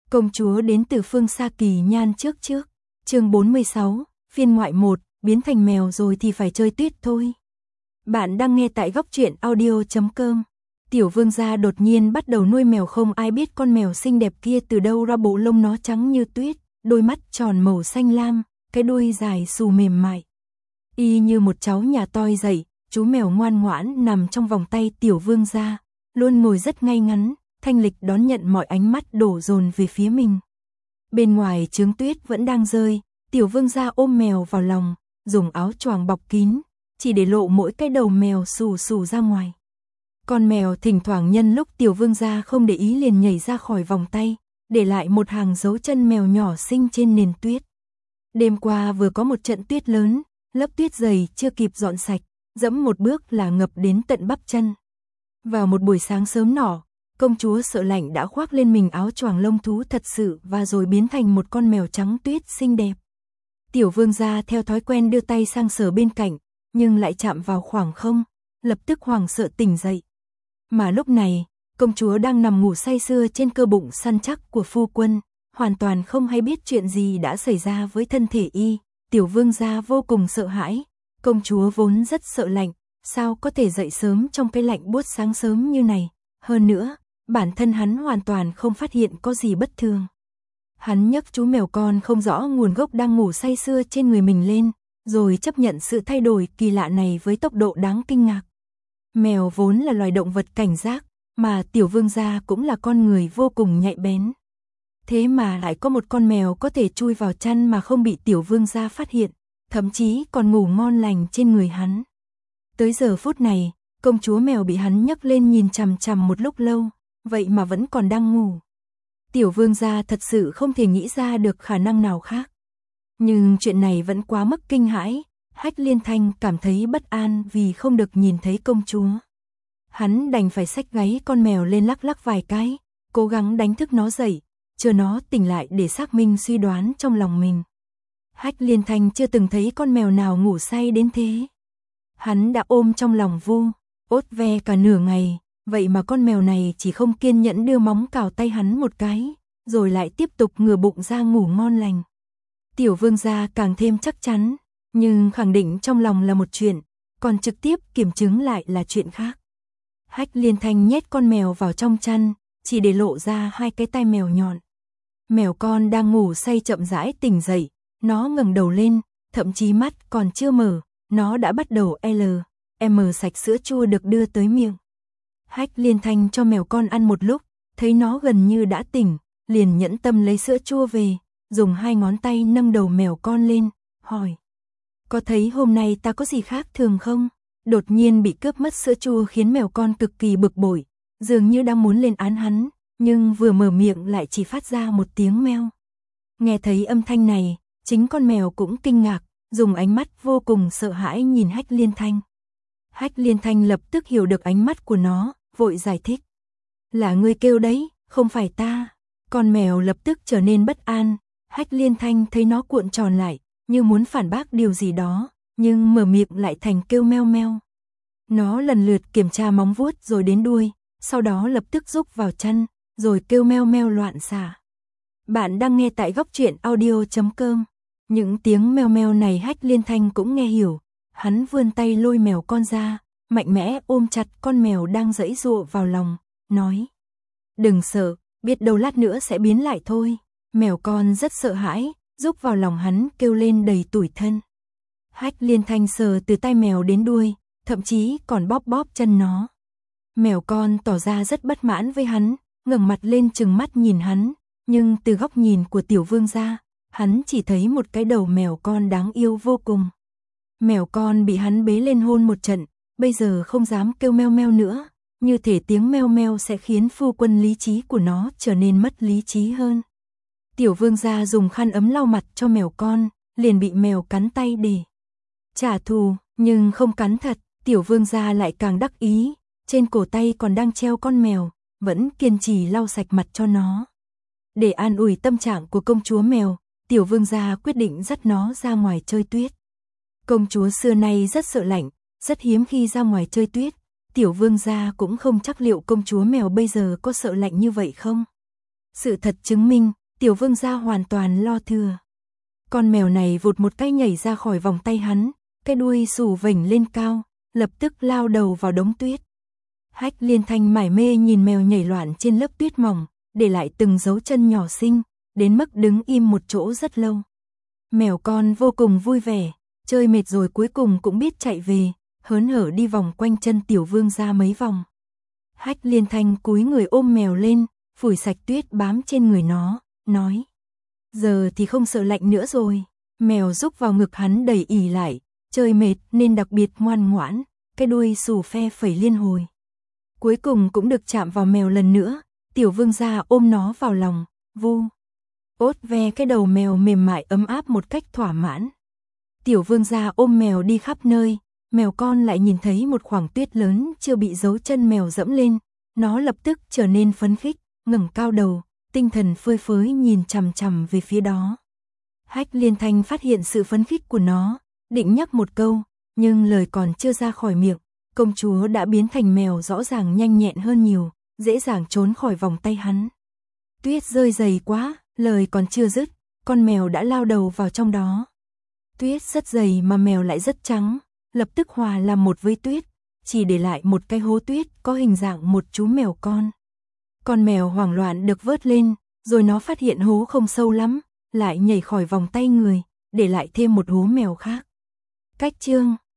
Công chúa đến từ phương xa kỳ nhan trước. Chương 46, phiên ngoại 1, biến thành mèo rồi thì phải chơi tuyết thôi. Bạn đang nghe tại góc truyện audio.com. Tiểu vương gia đột nhiên bắt đầu nuôi mèo, không ai biết con mèo xinh đẹp kia từ đâu ra, bộ lông nó trắng như tuyết, đôi mắt tròn màu xanh lam, cái đuôi dài xù mềm mại. Y như một cháu nhà toi dậy, chú mèo ngoan ngoãn nằm trong vòng tay tiểu vương gia, luôn ngồi rất ngay ngắn, thanh lịch đón nhận mọi ánh mắt đổ dồn về phía mình. Bên ngoài trướng tuyết vẫn đang rơi, tiểu vương gia ôm mèo vào lòng, dùng áo choàng bọc kín, chỉ để lộ mỗi cái đầu mèo xù xù ra ngoài. Con mèo thỉnh thoảng nhân lúc tiểu vương gia không để ý liền nhảy ra khỏi vòng tay, để lại một hàng dấu chân mèo nhỏ xinh trên nền tuyết. Đêm qua vừa có một trận tuyết lớn, lớp tuyết dày chưa kịp dọn sạch, dẫm một bước là ngập đến tận bắp chân. Vào một buổi sáng sớm nọ, công chúa sợ lạnh đã khoác lên mình áo choàng lông thú thật sự và rồi biến thành một con mèo trắng tuyết xinh đẹp. Tiểu vương gia theo thói quen đưa tay sang sờ bên cạnh, nhưng lại chạm vào khoảng không, lập tức hoảng sợ tỉnh dậy. Mà lúc này, công chúa đang nằm ngủ say sưa trên cơ bụng săn chắc của phu quân, hoàn toàn không hay biết chuyện gì đã xảy ra với thân thể y. Tiểu vương gia vô cùng sợ hãi, công chúa vốn rất sợ lạnh, sao có thể dậy sớm trong cái lạnh buốt sáng sớm như này. Hơn nữa, bản thân hắn hoàn toàn không phát hiện có gì bất thường. Hắn nhấc chú mèo con không rõ nguồn gốc đang ngủ say sưa trên người mình lên, rồi chấp nhận sự thay đổi kỳ lạ này với tốc độ đáng kinh ngạc. Mèo vốn là loài động vật cảnh giác, mà tiểu vương gia cũng là con người vô cùng nhạy bén. Thế mà lại có một con mèo có thể chui vào chăn mà không bị tiểu vương gia phát hiện, thậm chí còn ngủ ngon lành trên người hắn. Tới giờ phút này, công chúa mèo bị hắn nhấc lên nhìn chằm chằm một lúc lâu, vậy mà vẫn còn đang ngủ. Tiểu vương gia thật sự không thể nghĩ ra được khả năng nào khác. Nhưng chuyện này vẫn quá mức kinh hãi, Hách Liên Thanh cảm thấy bất an vì không được nhìn thấy công chúa. Hắn đành phải xách gáy con mèo lên lắc lắc vài cái, cố gắng đánh thức nó dậy, chờ nó tỉnh lại để xác minh suy đoán trong lòng mình. Hách Liên Thanh chưa từng thấy con mèo nào ngủ say đến thế. Hắn đã ôm trong lòng vu, ốt ve cả nửa ngày, vậy mà con mèo này chỉ không kiên nhẫn đưa móng cào tay hắn một cái, rồi lại tiếp tục ngửa bụng ra ngủ ngon lành. Tiểu vương gia càng thêm chắc chắn, nhưng khẳng định trong lòng là một chuyện, còn trực tiếp kiểm chứng lại là chuyện khác. Hách Liên Thanh nhét con mèo vào trong chăn, chỉ để lộ ra hai cái tai mèo nhọn. Mèo con đang ngủ say chậm rãi tỉnh dậy, nó ngẩng đầu lên, thậm chí mắt còn chưa mở, nó đã bắt đầu sạch sữa chua được đưa tới miệng. Hách Liên Thanh cho mèo con ăn một lúc, thấy nó gần như đã tỉnh, liền nhẫn tâm lấy sữa chua về, dùng hai ngón tay nâng đầu mèo con lên, hỏi: "Có thấy hôm nay ta có gì khác thường không?" Đột nhiên bị cướp mất sữa chua khiến mèo con cực kỳ bực bội, dường như đang muốn lên án hắn, nhưng vừa mở miệng lại chỉ phát ra một tiếng meo. Nghe thấy âm thanh này, chính con mèo cũng kinh ngạc, dùng ánh mắt vô cùng sợ hãi nhìn Hách Liên Thanh. Hách Liên Thanh lập tức hiểu được ánh mắt của nó, vội giải thích: "Là ngươi kêu đấy, không phải ta." Con mèo lập tức trở nên bất an, Hách Liên Thanh thấy nó cuộn tròn lại, như muốn phản bác điều gì đó, nhưng mở miệng lại thành kêu meo meo. Nó lần lượt kiểm tra móng vuốt rồi đến đuôi, sau đó lập tức rúc vào chăn, rồi kêu meo meo loạn xạ. Bạn đang nghe tại góc truyện audio.com. Những tiếng meo meo này Hách Liên Thanh cũng nghe hiểu, hắn vươn tay lôi mèo con ra, mạnh mẽ ôm chặt con mèo đang giãy giụa vào lòng, nói: "Đừng sợ, biết đâu lát nữa sẽ biến lại thôi." Mèo con rất sợ hãi, rúc vào lòng hắn kêu lên đầy tủi thân. Hách Liên Thanh sờ từ tai mèo đến đuôi, thậm chí còn bóp bóp chân nó. Mèo con tỏ ra rất bất mãn với hắn, ngẩng mặt lên trừng mắt nhìn hắn, nhưng từ góc nhìn của tiểu vương gia, hắn chỉ thấy một cái đầu mèo con đáng yêu vô cùng. Mèo con bị hắn bế lên hôn một trận, bây giờ không dám kêu meo meo nữa, như thể tiếng meo meo sẽ khiến phu quân lý trí của nó trở nên mất lý trí hơn. Tiểu vương gia dùng khăn ấm lau mặt cho mèo con, liền bị mèo cắn tay để trả thù, nhưng không cắn thật, tiểu vương gia lại càng đắc ý, trên cổ tay còn đang treo con mèo, vẫn kiên trì lau sạch mặt cho nó. Để an ủi tâm trạng của công chúa mèo, tiểu vương gia quyết định dắt nó ra ngoài chơi tuyết. Công chúa xưa nay rất sợ lạnh, rất hiếm khi ra ngoài chơi tuyết, tiểu vương gia cũng không chắc liệu công chúa mèo bây giờ có sợ lạnh như vậy không. Sự thật chứng minh, Tiểu vương gia hoàn toàn lo thừa. Con mèo này vụt một cái nhảy ra khỏi vòng tay hắn, cái đuôi xù vểnh lên cao, lập tức lao đầu vào đống tuyết. Hách Liên Thanh mải mê nhìn mèo nhảy loạn trên lớp tuyết mỏng, để lại từng dấu chân nhỏ xinh, đến mức đứng im một chỗ rất lâu. Mèo con vô cùng vui vẻ, chơi mệt rồi cuối cùng cũng biết chạy về, hớn hở đi vòng quanh chân tiểu vương gia mấy vòng. Hách Liên Thanh cúi người ôm mèo lên, phủi sạch tuyết bám trên người nó, nói: giờ thì không sợ lạnh nữa rồi. Mèo rúc vào ngực hắn đầy ỉ lại, chơi mệt nên đặc biệt ngoan ngoãn, cái đuôi xù phe phẩy liên hồi. Cuối cùng cũng được chạm vào mèo lần nữa, tiểu vương gia ôm nó vào lòng, vu ốt ve cái đầu mèo mềm mại ấm áp một cách thỏa mãn. Tiểu vương gia ôm mèo đi khắp nơi, mèo con lại nhìn thấy một khoảng tuyết lớn chưa bị dấu chân mèo dẫm lên, nó lập tức trở nên phấn khích, ngẩng cao đầu, tinh thần phơi phới nhìn chằm chằm về phía đó. Hách Liên Thanh phát hiện sự phấn khích của nó, định nhắc một câu, nhưng lời còn chưa ra khỏi miệng, công chúa đã biến thành mèo rõ ràng nhanh nhẹn hơn nhiều, dễ dàng trốn khỏi vòng tay hắn. Tuyết rơi dày quá, lời còn chưa dứt, con mèo đã lao đầu vào trong đó. Tuyết rất dày mà mèo lại rất trắng, lập tức hòa làm một với tuyết, chỉ để lại một cái hố tuyết có hình dạng một chú mèo con. Con mèo hoảng loạn được vớt lên, rồi nó phát hiện hố không sâu lắm, lại nhảy khỏi vòng tay người, để lại thêm một hố mèo khác. Cách chương